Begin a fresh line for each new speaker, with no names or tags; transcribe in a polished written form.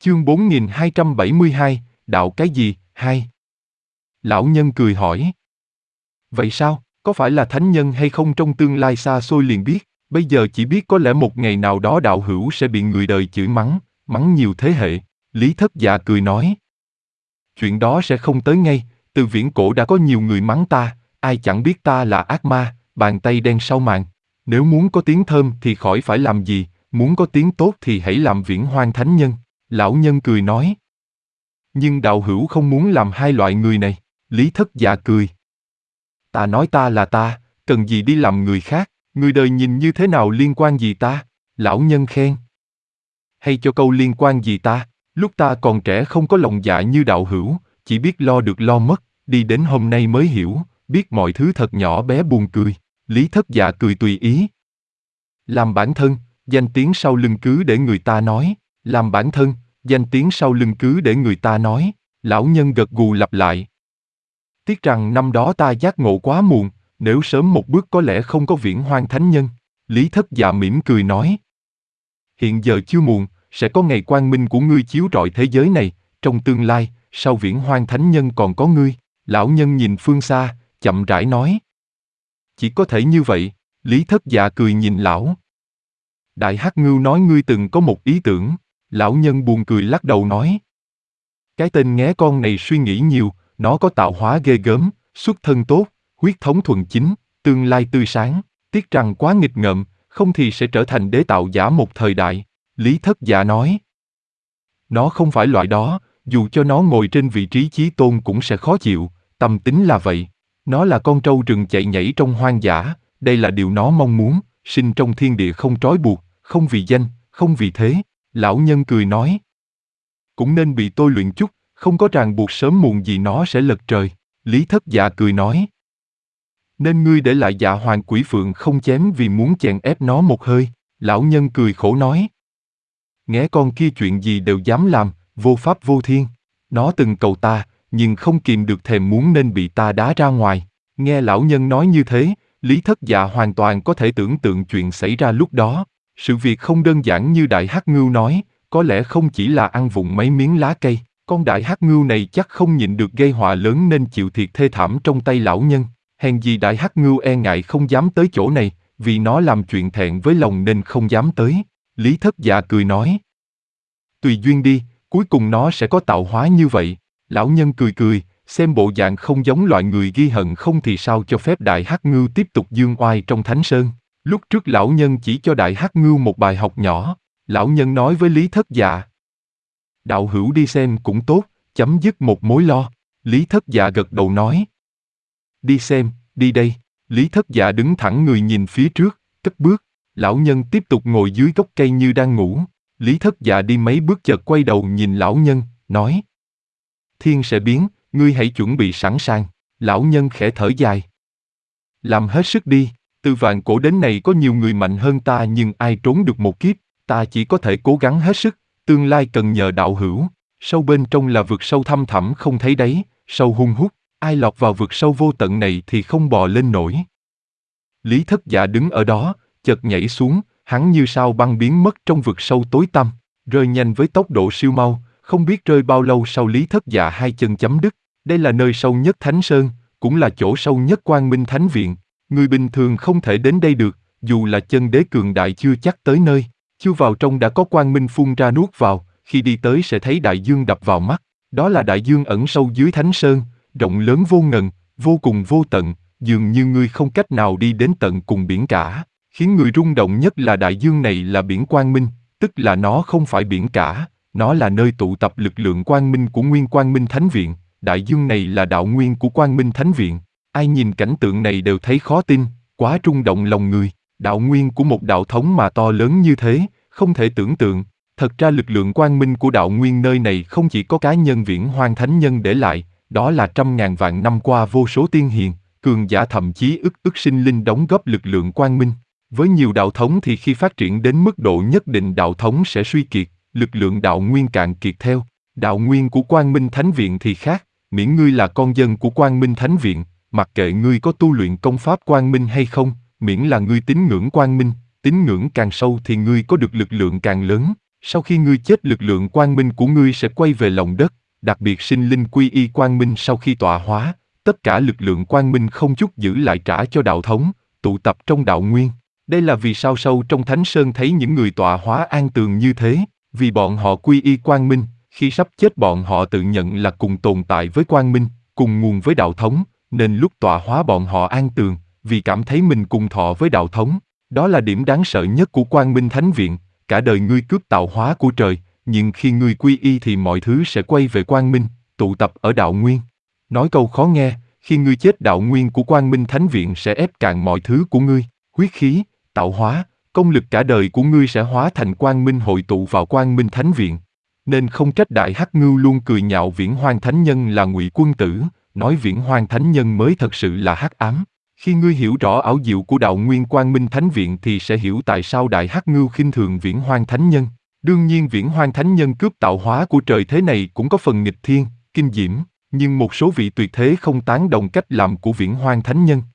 Chương 4272, đạo cái gì, 2. Lão nhân cười hỏi. Vậy sao, có phải là thánh nhân hay không trong tương lai xa xôi liền biết, bây giờ chỉ biết có lẽ một ngày nào đó đạo hữu sẽ bị người đời chửi mắng, mắng nhiều thế hệ. Lý Thất Dạ cười nói. Chuyện đó sẽ không tới ngay, từ viễn cổ đã có nhiều người mắng ta, ai chẳng biết ta là ác ma, bàn tay đen sau màn. Nếu muốn có tiếng thơm thì khỏi phải làm gì, muốn có tiếng tốt thì hãy làm Viễn Hoang thánh nhân. Lão nhân cười nói. Nhưng đạo hữu không muốn làm hai loại người này. Lý Thất Dạ cười. Ta nói ta là ta, cần gì đi làm người khác, người đời nhìn như thế nào liên quan gì ta? Lão nhân khen. Hay cho câu liên quan gì ta, lúc ta còn trẻ không có lòng dạ như đạo hữu, chỉ biết lo được lo mất, đi đến hôm nay mới hiểu, biết mọi thứ thật nhỏ bé buồn cười. Lý Thất Dạ cười tùy ý. Làm bản thân, danh tiếng sau lưng cứ để người ta nói, làm bản thân, danh tiếng sau lưng cứ để người ta nói. Lão nhân gật gù lặp lại. Tiếc rằng năm đó ta giác ngộ quá muộn, nếu sớm một bước có lẽ không có Viễn Hoang thánh nhân. Lý Thất Dạ mỉm cười nói. Hiện giờ chưa muộn, sẽ có ngày quang minh của ngươi chiếu rọi thế giới này, trong tương lai, sau Viễn Hoang thánh nhân còn có ngươi. Lão nhân nhìn phương xa, chậm rãi nói. Chỉ có thể như vậy. Lý Thất Dạ cười nhìn lão. Đại Hắc Ngưu nói ngươi từng có một ý tưởng. Lão nhân buồn cười lắc đầu nói. Cái tên nghé con này suy nghĩ nhiều, nó có tạo hóa ghê gớm, xuất thân tốt, huyết thống thuần chính, tương lai tươi sáng, tiếc rằng quá nghịch ngợm, không thì sẽ trở thành đế tạo giả một thời đại. Lý Thất Dạ nói. Nó không phải loại đó, dù cho nó ngồi trên vị trí chí tôn cũng sẽ khó chịu, tâm tính là vậy. Nó là con trâu rừng chạy nhảy trong hoang dã, đây là điều nó mong muốn, sinh trong thiên địa không trói buộc, không vì danh, không vì thế. Lão nhân cười nói. Cũng nên bị tôi luyện chút, không có ràng buộc sớm muộn gì nó sẽ lật trời. Lý Thất Dạ cười nói. Nên ngươi để lại Dạ Hoàng Quỷ Phượng không chém vì muốn chèn ép nó một hơi. Lão nhân cười khổ nói. Nghé con kia chuyện gì đều dám làm, vô pháp vô thiên. Nó từng cầu ta, nhưng không kìm được thèm muốn nên bị ta đá ra ngoài. Nghe lão nhân nói như thế, Lý Thất Dạ hoàn toàn có thể tưởng tượng chuyện xảy ra lúc đó. Sự việc không đơn giản như Đại Hắc Ngưu nói, có lẽ không chỉ là ăn vụng mấy miếng lá cây, con Đại Hắc Ngưu này chắc không nhịn được gây họa lớn nên chịu thiệt thê thảm trong tay lão nhân. Hèn gì Đại Hắc Ngưu e ngại không dám tới chỗ này, vì nó làm chuyện thẹn với lòng nên không dám tới. Lý Thất Dạ cười nói. Tùy duyên đi, cuối cùng nó sẽ có tạo hóa như vậy. Lão nhân cười cười, xem bộ dạng không giống loại người ghi hận không thì sao cho phép Đại Hắc Ngưu tiếp tục dương oai trong Thánh Sơn. Lúc trước lão nhân chỉ cho Đại Hắc Ngưu một bài học nhỏ. Lão nhân nói với Lý Thất Dạ. Đạo hữu đi xem cũng tốt, chấm dứt một mối lo. Lý Thất Dạ gật đầu nói. Đi xem, đi đây. Lý Thất Dạ đứng thẳng người nhìn phía trước, cất bước. Lão nhân tiếp tục ngồi dưới gốc cây như đang ngủ. Lý Thất Dạ đi mấy bước chợt quay đầu nhìn lão nhân, nói. Thiên sẽ biến, ngươi hãy chuẩn bị sẵn sàng. Lão nhân khẽ thở dài. Làm hết sức đi, từ vạn cổ đến nay có nhiều người mạnh hơn ta nhưng ai trốn được một kiếp, ta chỉ có thể cố gắng hết sức, tương lai cần nhờ đạo hữu. Sâu bên trong là vực sâu thăm thẳm không thấy đáy, sâu hun hút, ai lọt vào vực sâu vô tận này thì không bò lên nổi. Lý Thất Dạ đứng ở đó, chợt nhảy xuống, hắn như sao băng biến mất trong vực sâu tối tăm, rơi nhanh với tốc độ siêu mau, không biết rơi bao lâu sau Lý Thất Dạ hai chân chấm đứt. Đây là nơi sâu nhất Thánh Sơn, cũng là chỗ sâu nhất Quang Minh Thánh Viện. Người bình thường không thể đến đây được, dù là chân đế cường đại chưa chắc tới nơi. Chưa vào trong đã có quang minh phun ra nuốt vào, khi đi tới sẽ thấy đại dương đập vào mắt. Đó là đại dương ẩn sâu dưới Thánh Sơn, rộng lớn vô ngần, vô cùng vô tận, dường như ngươi không cách nào đi đến tận cùng biển cả. Khiến người rung động nhất là đại dương này là biển quang minh, tức là nó không phải biển cả, nó là nơi tụ tập lực lượng quang minh của Nguyên Quang Minh Thánh Viện. Đại dương này là đạo nguyên của Quang Minh Thánh Viện. Ai nhìn cảnh tượng này đều thấy khó tin, quá rung động lòng người. Đạo nguyên của một đạo thống mà to lớn như thế, không thể tưởng tượng. Thật ra lực lượng quang minh của đạo nguyên nơi này không chỉ có cá nhân Viễn Hoang thánh nhân để lại, đó là trăm ngàn vạn năm qua vô số tiên hiền, cường giả thậm chí ức sinh linh đóng góp lực lượng quang minh. Với nhiều đạo thống thì khi phát triển đến mức độ nhất định đạo thống sẽ suy kiệt, lực lượng đạo nguyên cạn kiệt theo. Đạo nguyên của Quang Minh Thánh Viện thì khác, miễn ngươi là con dân của Quang Minh Thánh Viện, mặc kệ ngươi có tu luyện công pháp quang minh hay không, miễn là ngươi tín ngưỡng quang minh, tín ngưỡng càng sâu thì ngươi có được lực lượng càng lớn. Sau khi ngươi chết lực lượng quang minh của ngươi sẽ quay về lòng đất, đặc biệt sinh linh quy y quang minh sau khi tọa hóa, tất cả lực lượng quang minh không chút giữ lại trả cho đạo thống, tụ tập trong đạo nguyên. Đây là vì sao sâu trong Thánh Sơn thấy những người tọa hóa an tường như thế, vì bọn họ quy y quang minh, khi sắp chết bọn họ tự nhận là cùng tồn tại với quang minh, cùng nguồn với đạo thống, nên lúc tọa hóa bọn họ an tường, vì cảm thấy mình cùng thọ với đạo thống. Đó là điểm đáng sợ nhất của Quang Minh Thánh Viện, cả đời ngươi cướp tạo hóa của trời, nhưng khi ngươi quy y thì mọi thứ sẽ quay về quang minh, tụ tập ở đạo nguyên. Nói câu khó nghe, khi ngươi chết đạo nguyên của Quang Minh Thánh Viện sẽ ép cạn mọi thứ của ngươi, huyết khí, tạo hóa, công lực cả đời của ngươi sẽ hóa thành quang minh hội tụ vào Quang Minh Thánh Viện. Nên không trách Đại Hắc Ngưu luôn cười nhạo Viễn Hoang Thánh Nhân là ngụy quân tử, nói Viễn Hoang Thánh Nhân mới thật sự là hắc ám. Khi ngươi hiểu rõ ảo diệu của đạo nguyên Quang Minh Thánh Viện thì sẽ hiểu tại sao Đại Hắc Ngưu khinh thường Viễn Hoang Thánh Nhân. Đương nhiên Viễn Hoang Thánh Nhân cướp tạo hóa của trời thế này cũng có phần nghịch thiên, kinh diễm, nhưng một số vị tuyệt thế không tán đồng cách làm của Viễn Hoang Thánh Nhân.